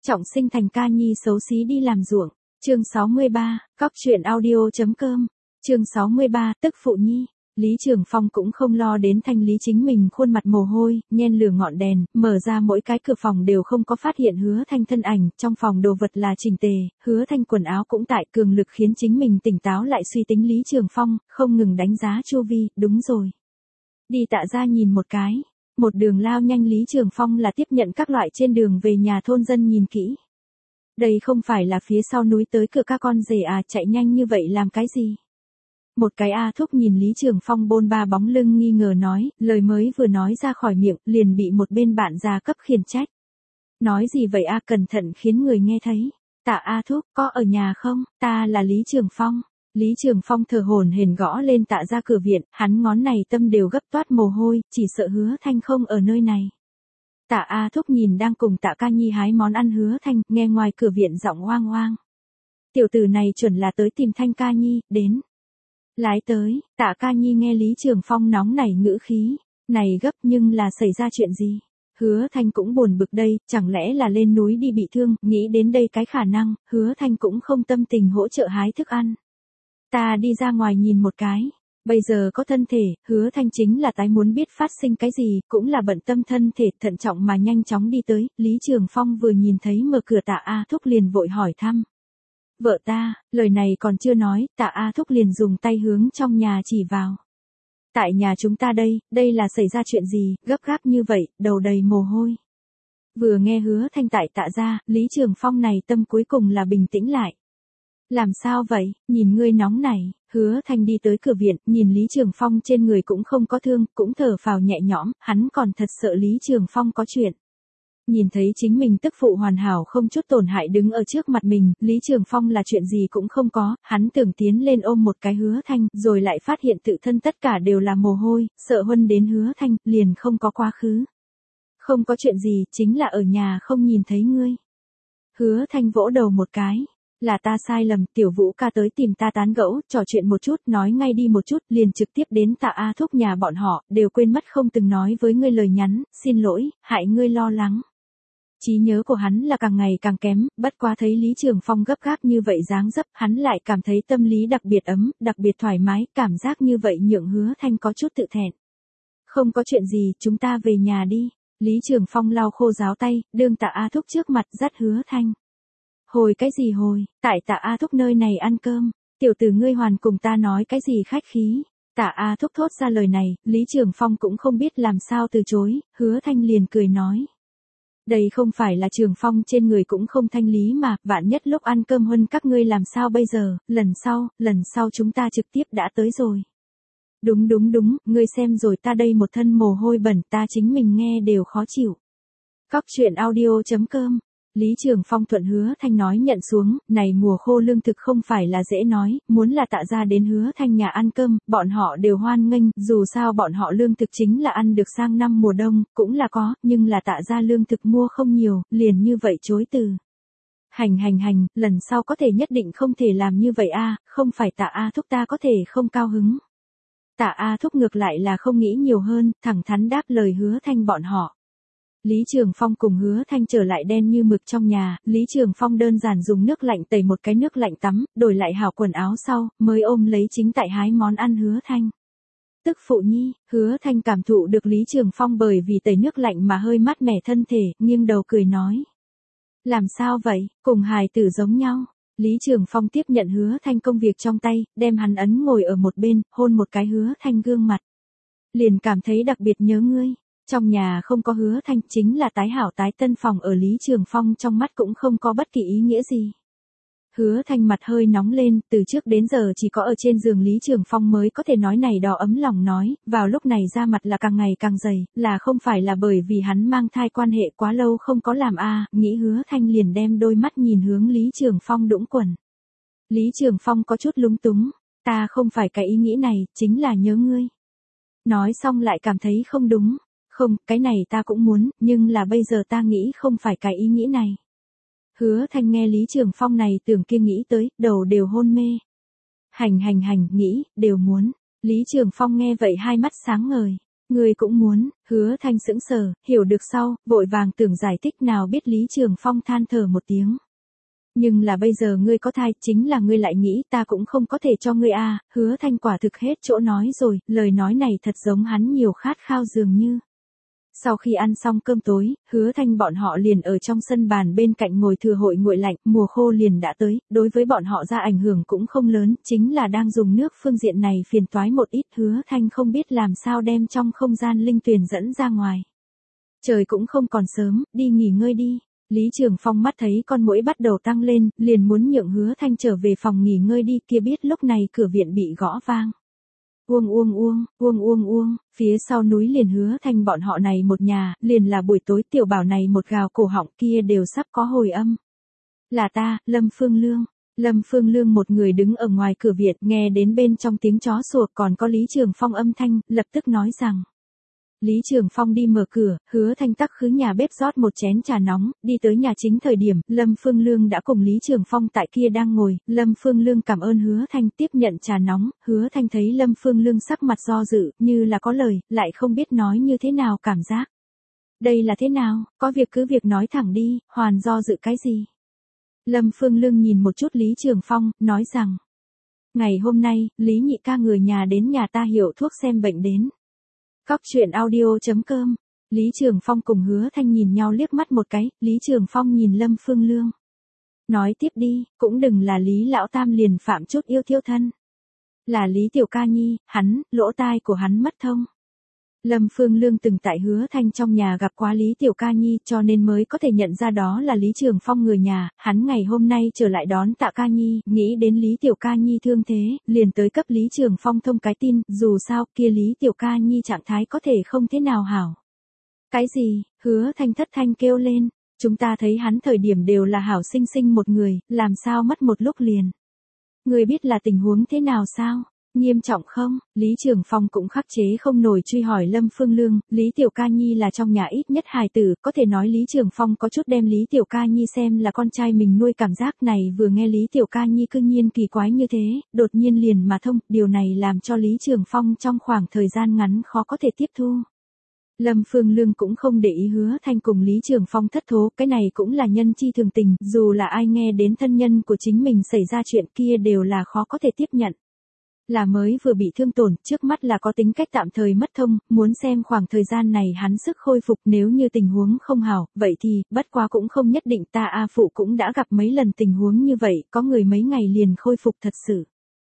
trọng sinh thành ca nhi xấu xí đi làm ruộng. Chương 63, Cóc truyện audio.com. Chương 63, tức phụ nhi. Lý Trường Phong cũng không lo đến thanh lý chính mình khuôn mặt mồ hôi, nhen lửa ngọn đèn, mở ra mỗi cái cửa phòng đều không có phát hiện Hứa Thanh thân ảnh, trong phòng đồ vật là chỉnh tề, Hứa Thanh quần áo cũng tại, cường lực khiến chính mình tỉnh táo lại suy tính Lý Trường Phong, không ngừng đánh giá chu vi, đúng rồi. Đi Tạ ra nhìn một cái. Một đường lao nhanh Lý Trường Phong là tiếp nhận các loại trên đường về nhà thôn dân nhìn kỹ. Đây không phải là phía sau núi tới cửa các con rể à, chạy nhanh như vậy làm cái gì? Một cái A Thúc nhìn Lý Trường Phong bôn ba bóng lưng nghi ngờ nói, lời mới vừa nói ra khỏi miệng, liền bị một bên bạn già cấp khiển trách. Nói gì vậy a, cẩn thận khiến người nghe thấy. Tạ A Thúc, có ở nhà không? Ta là Lý Trường Phong. Lý Trường Phong thở hổn hển gõ lên Tạ ra cửa viện, hắn ngón này tâm đều gấp toát mồ hôi, chỉ sợ Hứa Thanh không ở nơi này. Tạ A Thúc nhìn đang cùng Tạ Ca Nhi hái món ăn Hứa Thanh, nghe ngoài cửa viện giọng oang oang. Tiểu tử này chuẩn là tới tìm Thanh Ca Nhi, đến. Lái tới, Tạ Ca Nhi nghe Lý Trường Phong nóng nảy ngữ khí, này gấp nhưng là xảy ra chuyện gì? Hứa Thanh cũng buồn bực đây, chẳng lẽ là lên núi đi bị thương, nghĩ đến đây cái khả năng, Hứa Thanh cũng không tâm tình hỗ trợ hái thức ăn. Ta đi ra ngoài nhìn một cái, bây giờ có thân thể, Hứa Thanh chính là tái muốn biết phát sinh cái gì, cũng là bận tâm thân thể, thận trọng mà nhanh chóng đi tới, Lý Trường Phong vừa nhìn thấy mở cửa Tạ A Thúc liền vội hỏi thăm. Vợ ta, lời này còn chưa nói, Tạ A Thúc liền dùng tay hướng trong nhà chỉ vào. Tại nhà chúng ta đây là xảy ra chuyện gì, gấp gáp như vậy, đầu đầy mồ hôi. Vừa nghe Hứa Thanh tại Tạ ra, Lý Trường Phong này tâm cuối cùng là bình tĩnh lại. Làm sao vậy, nhìn ngươi nóng này, Hứa Thanh đi tới cửa viện, nhìn Lý Trường Phong trên người cũng không có thương, cũng thở phào nhẹ nhõm, hắn còn thật sợ Lý Trường Phong có chuyện. Nhìn thấy chính mình tức phụ hoàn hảo không chút tổn hại đứng ở trước mặt mình, Lý Trường Phong là chuyện gì cũng không có, hắn tưởng tiến lên ôm một cái Hứa Thanh, rồi lại phát hiện tự thân tất cả đều là mồ hôi, sợ huân đến Hứa Thanh, liền không có quá khứ. Không có chuyện gì, chính là ở nhà không nhìn thấy ngươi. Hứa Thanh vỗ đầu một cái. Là ta sai lầm, Tiểu Vũ ca tới tìm ta tán gẫu, trò chuyện một chút, nói ngay đi một chút, liền trực tiếp đến Tạ A Thúc nhà bọn họ, đều quên mất không từng nói với ngươi lời nhắn, xin lỗi, hại ngươi lo lắng. Trí nhớ của hắn là càng ngày càng kém, bất quá thấy Lý Trường Phong gấp gáp như vậy dáng dấp, hắn lại cảm thấy tâm lý đặc biệt ấm, đặc biệt thoải mái, cảm giác như vậy nhượng Hứa Thanh có chút tự thẹn. Không có chuyện gì, chúng ta về nhà đi. Lý Trường Phong lau khô ráo tay, đương Tạ A Thúc trước mặt dắt Hứa Thanh. Hồi cái gì hồi, tại Tạ A Thúc nơi này ăn cơm, tiểu tử ngươi hoàn cùng ta nói cái gì khách khí. Tạ A Thúc thốt ra lời này, Lý Trường Phong cũng không biết làm sao từ chối, Hứa Thanh liền cười nói. Đây không phải là Trường Phong trên người cũng không thanh lý mà, vạn nhất lúc ăn cơm huân các ngươi làm sao bây giờ, lần sau chúng ta trực tiếp đã tới rồi. Đúng, ngươi xem rồi ta đây một thân mồ hôi bẩn ta chính mình nghe đều khó chịu. Cóc truyện audio.com. Lý Trường Phong thuận Hứa Thanh nói nhận xuống, này mùa khô lương thực không phải là dễ nói, muốn là Tạ ra đến Hứa Thanh nhà ăn cơm, bọn họ đều hoan nghênh, dù sao bọn họ lương thực chính là ăn được sang năm mùa đông, cũng là có, nhưng là Tạ ra lương thực mua không nhiều, liền như vậy chối từ. Hành, lần sau có thể nhất định không thể làm như vậy a, không phải Tạ A Thúc ta có thể không cao hứng. Tạ A Thúc ngược lại là không nghĩ nhiều hơn, thẳng thắn đáp lời Hứa Thanh bọn họ. Lý Trường Phong cùng Hứa Thanh trở lại đen như mực trong nhà, Lý Trường Phong đơn giản dùng nước lạnh tẩy một cái nước lạnh tắm, đổi lại hảo quần áo sau, mới ôm lấy chính tại hái món ăn Hứa Thanh. Tức phụ nhi, Hứa Thanh cảm thụ được Lý Trường Phong bởi vì tẩy nước lạnh mà hơi mát mẻ thân thể, nghiêng đầu cười nói. Làm sao vậy, cùng hài tử giống nhau. Lý Trường Phong tiếp nhận Hứa Thanh công việc trong tay, đem hắn ấn ngồi ở một bên, hôn một cái Hứa Thanh gương mặt. Liền cảm thấy đặc biệt nhớ ngươi. Trong nhà không có Hứa Thanh chính là tái hảo tái tân phòng ở Lý Trường Phong trong mắt cũng không có bất kỳ ý nghĩa gì. Hứa Thanh mặt hơi nóng lên, từ trước đến giờ chỉ có ở trên giường Lý Trường Phong mới có thể nói này đỏ ấm lòng nói, vào lúc này da mặt là càng ngày càng dày, là không phải là bởi vì hắn mang thai quan hệ quá lâu không có làm nghĩ Hứa Thanh liền đem đôi mắt nhìn hướng Lý Trường Phong đũng quần. Lý Trường Phong có chút lúng túng, ta không phải cái ý nghĩ này, chính là nhớ ngươi. Nói xong lại cảm thấy không đúng. Không, cái này ta cũng muốn, nhưng là bây giờ ta nghĩ không phải cái ý nghĩ này. Hứa Thanh nghe Lý Trường Phong này tưởng kia nghĩ tới, đầu đều hôn mê. Hành, nghĩ, đều muốn. Lý Trường Phong nghe vậy hai mắt sáng ngời. Ngươi cũng muốn, Hứa Thanh sững sờ, hiểu được sau, vội vàng tưởng giải thích nào biết Lý Trường Phong than thở một tiếng. Nhưng là bây giờ ngươi có thai, chính là ngươi lại nghĩ ta cũng không có thể cho ngươi a. Hứa Thanh quả thực hết chỗ nói rồi, lời nói này thật giống hắn nhiều khát khao dường như. Sau khi ăn xong cơm tối, Hứa Thanh bọn họ liền ở trong sân bàn bên cạnh ngồi thừa hội nguội lạnh, mùa khô liền đã tới, đối với bọn họ ra ảnh hưởng cũng không lớn, chính là đang dùng nước phương diện này phiền toái một ít. Hứa Thanh không biết làm sao đem trong không gian linh tuyền dẫn ra ngoài. Trời cũng không còn sớm, đi nghỉ ngơi đi. Lý Trường Phong mắt thấy con muỗi bắt đầu tăng lên, liền muốn nhượng Hứa Thanh trở về phòng nghỉ ngơi đi, kia biết lúc này cửa viện bị gõ vang. Uông, phía sau núi liền Hứa Thanh bọn họ này một nhà, liền là buổi tối tiểu bảo này một gào cổ họng kia đều sắp có hồi âm. Là ta, Lâm Phương Lương. Lâm Phương Lương một người đứng ở ngoài cửa viện, nghe đến bên trong tiếng chó sủa còn có Lý Trường Phong âm thanh, lập tức nói rằng. Lý Trường Phong đi mở cửa, Hứa Thanh tắc khứ nhà bếp rót một chén trà nóng, đi tới nhà chính thời điểm, Lâm Phương Lương đã cùng Lý Trường Phong tại kia đang ngồi, Lâm Phương Lương cảm ơn Hứa Thanh tiếp nhận trà nóng, Hứa Thanh thấy Lâm Phương Lương sắc mặt do dự, như là có lời, lại không biết nói như thế nào cảm giác. Đây là thế nào, có việc cứ việc nói thẳng đi, hoàn do dự cái gì? Lâm Phương Lương nhìn một chút Lý Trường Phong, nói rằng, ngày hôm nay, Lý nhị ca người nhà đến nhà ta hiệu thuốc xem bệnh đến. Cóc truyện audio.com. Lý Trường Phong cùng Hứa Thanh nhìn nhau liếc mắt một cái, Lý Trường Phong nhìn Lâm Phương Lương. Nói tiếp đi, cũng đừng là Lý Lão Tam liền phạm chút yêu thiêu thân. Là Lý Tiểu Ca Nhi, hắn, lỗ tai của hắn mất thông. Lâm Phương Lương từng tại Hứa Thanh trong nhà gặp quá Lý Tiểu Ca Nhi cho nên mới có thể nhận ra đó là Lý Trường Phong người nhà, hắn ngày hôm nay trở lại đón Tạ Ca Nhi, nghĩ đến Lý Tiểu Ca Nhi thương thế, liền tới cấp Lý Trường Phong thông cái tin, dù sao kia Lý Tiểu Ca Nhi trạng thái có thể không thế nào hảo. Cái gì, Hứa Thanh thất thanh kêu lên, chúng ta thấy hắn thời điểm đều là hảo sinh sinh một người, làm sao mất một lúc liền. Người biết là tình huống thế nào sao? Nghiêm trọng không? Lý Trường Phong cũng khắc chế không nổi truy hỏi Lâm Phương Lương, Lý Tiểu Ca Nhi là trong nhà ít nhất hài tử, có thể nói Lý Trường Phong có chút đem Lý Tiểu Ca Nhi xem là con trai mình nuôi cảm giác này vừa nghe Lý Tiểu Ca Nhi cư nhiên kỳ quái như thế, đột nhiên liền mà thông, điều này làm cho Lý Trường Phong trong khoảng thời gian ngắn khó có thể tiếp thu. Lâm Phương Lương cũng không để ý Hứa Thanh cùng Lý Trường Phong thất thố, cái này cũng là nhân chi thường tình, dù là ai nghe đến thân nhân của chính mình xảy ra chuyện kia đều là khó có thể tiếp nhận. Là mới vừa bị thương tổn, trước mắt là có tính cách tạm thời mất thông, muốn xem khoảng thời gian này hắn sức khôi phục nếu như tình huống không hảo, vậy thì, bất quá cũng không nhất định ta A Phụ cũng đã gặp mấy lần tình huống như vậy, có người mấy ngày liền khôi phục thật sự.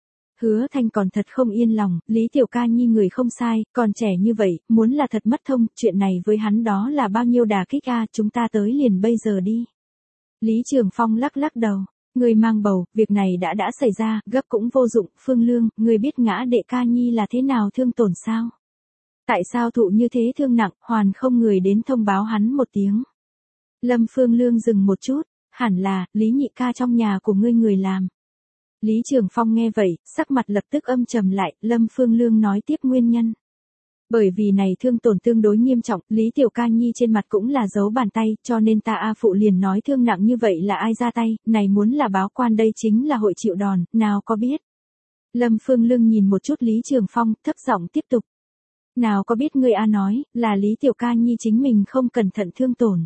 Hứa Thanh còn thật không yên lòng, Lý Tiểu Ca Nhi người không sai, còn trẻ như vậy, muốn là thật mất thông, chuyện này với hắn đó là bao nhiêu đả kích a, chúng ta tới liền bây giờ đi. Lý Trường Phong lắc lắc đầu. Người mang bầu, việc này đã xảy ra, gấp cũng vô dụng, Phương Lương, người biết ngã đệ Ca Nhi là thế nào thương tổn sao? Tại sao thụ như thế thương nặng, hoàn không người đến thông báo hắn một tiếng? Lâm Phương Lương dừng một chút, hẳn là, Lý nhị ca trong nhà của ngươi người làm. Lý Trường Phong nghe vậy, sắc mặt lập tức âm trầm lại, Lâm Phương Lương nói tiếp nguyên nhân. Bởi vì này thương tổn tương đối nghiêm trọng, Lý Tiểu Ca Nhi trên mặt cũng là dấu bàn tay, cho nên ta A Phụ liền nói thương nặng như vậy là ai ra tay, này muốn là báo quan đây chính là hội chịu đòn, nào có biết. Lâm Phương Lương nhìn một chút Lý Trường Phong, thấp giọng tiếp tục. Nào có biết người A nói, là Lý Tiểu Ca Nhi chính mình không cẩn thận thương tổn.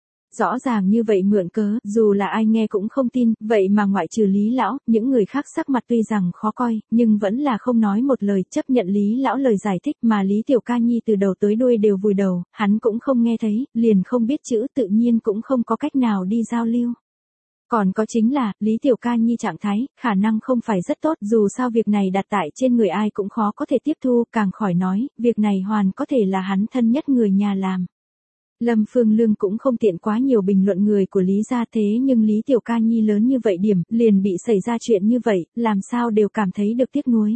Rõ ràng như vậy mượn cớ, dù là ai nghe cũng không tin, vậy mà ngoại trừ Lý Lão, những người khác sắc mặt tuy rằng khó coi, nhưng vẫn là không nói một lời, chấp nhận Lý Lão lời giải thích mà Lý Tiểu Ca Nhi từ đầu tới đuôi đều vùi đầu, hắn cũng không nghe thấy, liền không biết chữ tự nhiên cũng không có cách nào đi giao lưu. Còn có chính là, Lý Tiểu Ca Nhi trạng thái, khả năng không phải rất tốt, dù sao việc này đặt tại trên người ai cũng khó có thể tiếp thu, càng khỏi nói, việc này hoàn có thể là hắn thân nhất người nhà làm. Lâm Phương Lương cũng không tiện quá nhiều bình luận người của Lý gia thế nhưng Lý Tiểu Ca Nhi lớn như vậy điểm, liền bị xảy ra chuyện như vậy, làm sao đều cảm thấy được tiếc nuối.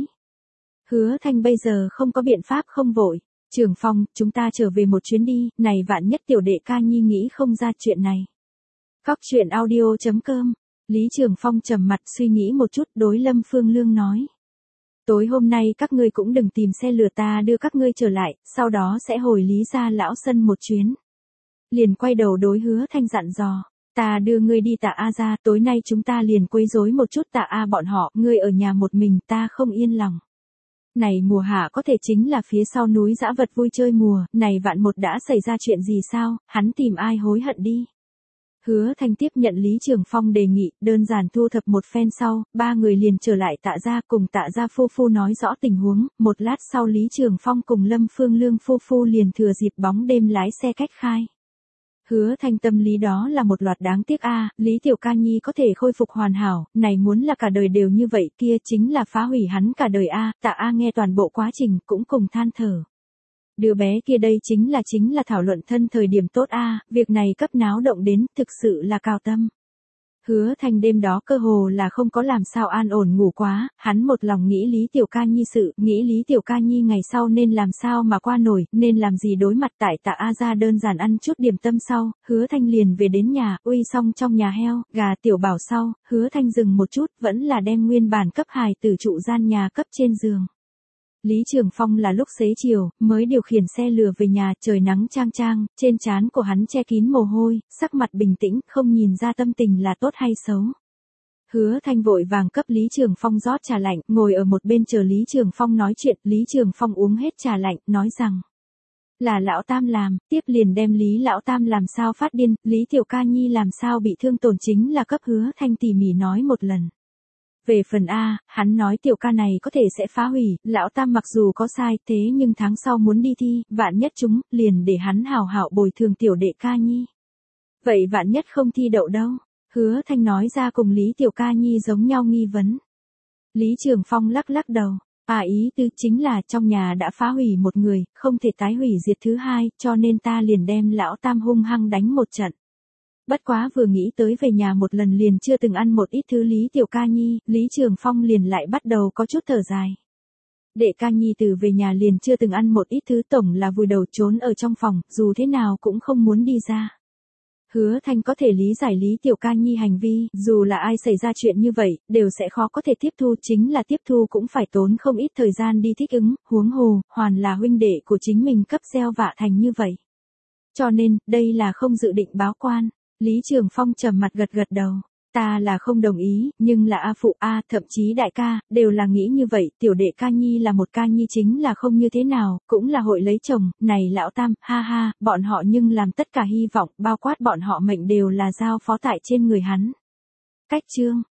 Hứa Thanh bây giờ không có biện pháp không vội. Trường Phong, chúng ta trở về một chuyến đi, này vạn nhất tiểu đệ Ca Nhi nghĩ không ra chuyện này. Cóc truyện audio.com. Lý Trường Phong trầm mặt suy nghĩ một chút đối Lâm Phương Lương nói. Tối hôm nay các ngươi cũng đừng tìm xe lừa ta đưa các ngươi trở lại, sau đó sẽ hồi Lý gia lão sân một chuyến. Liền quay đầu đối Hứa Thanh dặn dò, ta đưa ngươi đi Tạ A ra, tối nay chúng ta liền quấy rối một chút Tạ A bọn họ, ngươi ở nhà một mình ta không yên lòng. Này mùa hạ có thể chính là phía sau núi dã vật vui chơi mùa, này vạn một đã xảy ra chuyện gì sao, hắn tìm ai hối hận đi. Hứa Thanh tiếp nhận Lý Trường Phong đề nghị, đơn giản thu thập một phen sau, ba người liền trở lại Tạ gia cùng Tạ gia phu phu nói rõ tình huống, một lát sau Lý Trường Phong cùng Lâm Phương Lương phu phu liền thừa dịp bóng đêm lái xe cách khai. Hứa Thanh tâm lý đó là một loạt đáng tiếc Lý Tiểu Ca Nhi có thể khôi phục hoàn hảo, này muốn là cả đời đều như vậy kia chính là phá hủy hắn cả đời Tạ nghe toàn bộ quá trình cũng cùng than thở. Đứa bé kia đây chính là thảo luận thân thời điểm tốt việc này cấp náo động đến, thực sự là cao tâm. Hứa Thanh đêm đó cơ hồ là không có làm sao an ổn ngủ quá, hắn một lòng nghĩ Lý Tiểu Ca Nhi sự, nghĩ Lý Tiểu Ca Nhi ngày sau nên làm sao mà qua nổi, nên làm gì đối mặt tại Tạ A gia đơn giản ăn chút điểm tâm sau, Hứa Thanh liền về đến nhà, uy xong trong nhà heo, gà tiểu bảo sau, Hứa Thanh dừng một chút, vẫn là đem nguyên bản cấp hài tử trụ gian nhà cấp trên giường. Lý Trường Phong là lúc xế chiều, mới điều khiển xe lừa về nhà, trời nắng chang chang, trên trán của hắn che kín mồ hôi, sắc mặt bình tĩnh, không nhìn ra tâm tình là tốt hay xấu. Hứa Thanh vội vàng cấp Lý Trường Phong rót trà lạnh, ngồi ở một bên chờ Lý Trường Phong nói chuyện, Lý Trường Phong uống hết trà lạnh, nói rằng là lão tam làm, tiếp liền đem Lý lão tam làm sao phát điên, Lý Tiểu Ca Nhi làm sao bị thương tổn chính là cấp Hứa Thanh tỉ mỉ nói một lần. Về phần hắn nói tiểu ca này có thể sẽ phá hủy, lão tam mặc dù có sai thế nhưng tháng sau muốn đi thi, vạn nhất chúng, liền để hắn hảo hảo bồi thường tiểu đệ Ca Nhi. Vậy vạn nhất không thi đậu đâu? Hứa Thanh nói ra cùng Lý Tiểu Ca Nhi giống nhau nghi vấn. Lý Trường Phong lắc lắc đầu, ý tứ chính là trong nhà đã phá hủy một người, không thể tái hủy diệt thứ hai, cho nên ta liền đem lão tam hung hăng đánh một trận. Bất quá vừa nghĩ tới về nhà một lần liền chưa từng ăn một ít thứ Lý Tiểu Ca Nhi, Lý Trường Phong liền lại bắt đầu có chút thở dài. Đệ Ca Nhi từ về nhà liền chưa từng ăn một ít thứ tổng là vùi đầu trốn ở trong phòng, dù thế nào cũng không muốn đi ra. Hứa Thanh có thể lý giải Lý Tiểu Ca Nhi hành vi, dù là ai xảy ra chuyện như vậy, đều sẽ khó có thể tiếp thu, chính là tiếp thu cũng phải tốn không ít thời gian đi thích ứng, huống hồ, hoàn là huynh đệ của chính mình cấp gieo vạ thành như vậy. Cho nên, đây là không dự định báo quan. Lý Trường Phong trầm mặt gật gật đầu. Ta là không đồng ý, nhưng là phụ thậm chí đại ca, đều là nghĩ như vậy, tiểu đệ Ca Nhi là một Ca Nhi chính là không như thế nào, cũng là hội lấy chồng, này lão tam, bọn họ nhưng làm tất cả hy vọng, bao quát bọn họ mệnh đều là giao phó tại trên người hắn. Cách chương.